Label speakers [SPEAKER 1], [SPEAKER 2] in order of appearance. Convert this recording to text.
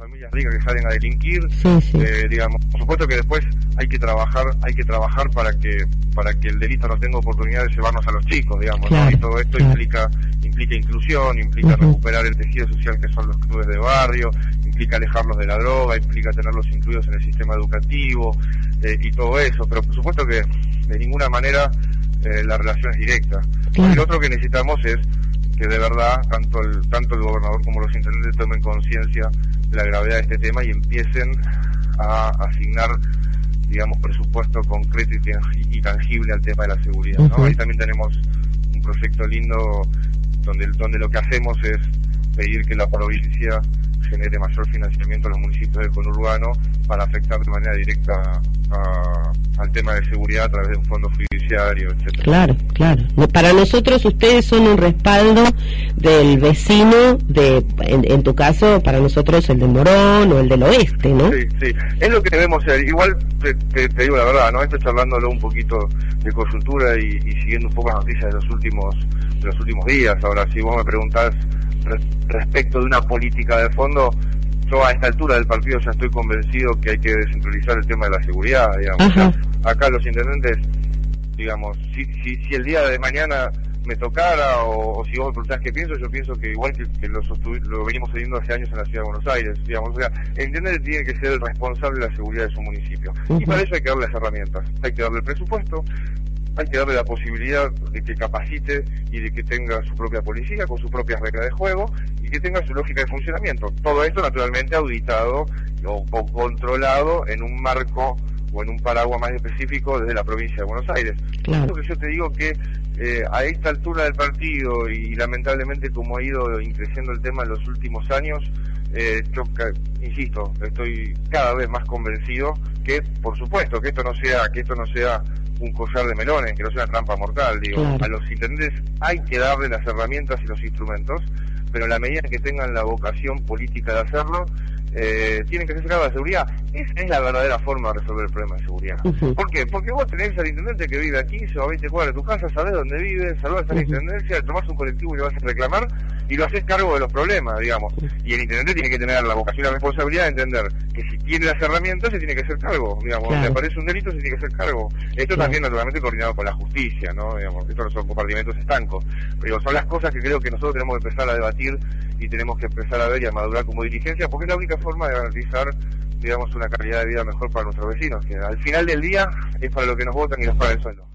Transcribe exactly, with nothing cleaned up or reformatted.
[SPEAKER 1] familias ricas que salen a delinquir,
[SPEAKER 2] sí, sí.
[SPEAKER 1] Eh, digamos, por supuesto que después hay que trabajar, hay que trabajar para que para que el delito no tenga oportunidad de llevarnos a los chicos, digamos,
[SPEAKER 2] claro,
[SPEAKER 1] ¿no? Y todo esto
[SPEAKER 2] claro.
[SPEAKER 1] implica implica inclusión, implica uh-huh. recuperar el tejido social que son los clubes de barrio, implica alejarlos de la droga, implica tenerlos incluidos en el sistema educativo eh, y todo eso, pero por supuesto que de ninguna manera eh, la relación es directa. Claro. Lo otro que necesitamos es que de verdad tanto el tanto el gobernador como los intendentes tomen conciencia de la gravedad de este tema y empiecen a asignar, digamos, presupuesto concreto y tangible al tema de la seguridad, ¿no? Uh-huh. Ahí también tenemos un proyecto lindo donde donde lo que hacemos es pedir que la provincia genere mayor financiamiento a los municipios del conurbano para afectar de manera directa a, al tema de seguridad a través de un fondo fiduciario, etcétera.
[SPEAKER 2] Claro, claro. Para nosotros ustedes son un respaldo del vecino, de en, en tu caso, para nosotros el del Morón o el del Oeste, ¿no?
[SPEAKER 1] Sí, sí. Es lo que debemos ser. Igual te, te, te digo la verdad, ¿no? Esto charlándolo un poquito de coyuntura y, y siguiendo un poco las noticias de los últimos de los últimos días. Ahora, si vos me preguntás respecto de una política de fondo, yo a esta altura del partido ya estoy convencido que hay que descentralizar el tema de la seguridad, digamos. Acá, acá los intendentes, digamos, si, si, si el día de mañana me tocara o, o si vos me preguntás qué pienso, yo pienso que igual que, que lo, lo venimos teniendo hace años en la ciudad de Buenos Aires, digamos, o sea, el intendente tiene que ser el responsable de la seguridad de su municipio. Uh-huh. Y para eso hay que darle las herramientas, hay que darle el presupuesto, hay que darle la posibilidad de que capacite y de que tenga su propia policía con sus propias reglas de juego y que tenga su lógica de funcionamiento. Todo esto naturalmente auditado o, o controlado en un marco o en un paraguas más específico desde la provincia de Buenos Aires. Claro. Por eso que yo te digo que eh, a esta altura del partido y lamentablemente como ha ido creciendo el tema en los últimos años, eh, yo insisto, estoy cada vez más convencido que, por supuesto, que esto no sea, que esto no sea un collar de melones, que no sea una trampa mortal, digo, claro. A los intendentes hay que darle las herramientas y los instrumentos, pero en la medida que tengan la vocación política de hacerlo, eh, tienen que hacerse cargo de la seguridad. Esa es la verdadera forma de resolver el problema de seguridad. Uh-huh. ¿Por qué? Porque vos tenés al intendente que vive a quince o veinte cuadras de tu casa, sabés dónde vive, saludás a la uh-huh. intendencia, tomás un colectivo y le vas a reclamar y lo haces cargo de los problemas, digamos. Uh-huh. Y el intendente tiene que tener la vocación y la responsabilidad de entender que si tiene las herramientas se tiene que hacer cargo, digamos. Claro. Si aparece un delito se tiene que hacer cargo. Esto claro. También naturalmente coordinado con la justicia, ¿no? Digamos, estos no son compartimentos estancos. Pero son las cosas que creo que nosotros tenemos que empezar a debatir y tenemos que empezar a ver y a madurar como dirigencia, porque es la única forma de garantizar, digamos, una calidad de vida mejor para nuestros vecinos, que al final del día es para lo que nos votan y nos paga el sueldo.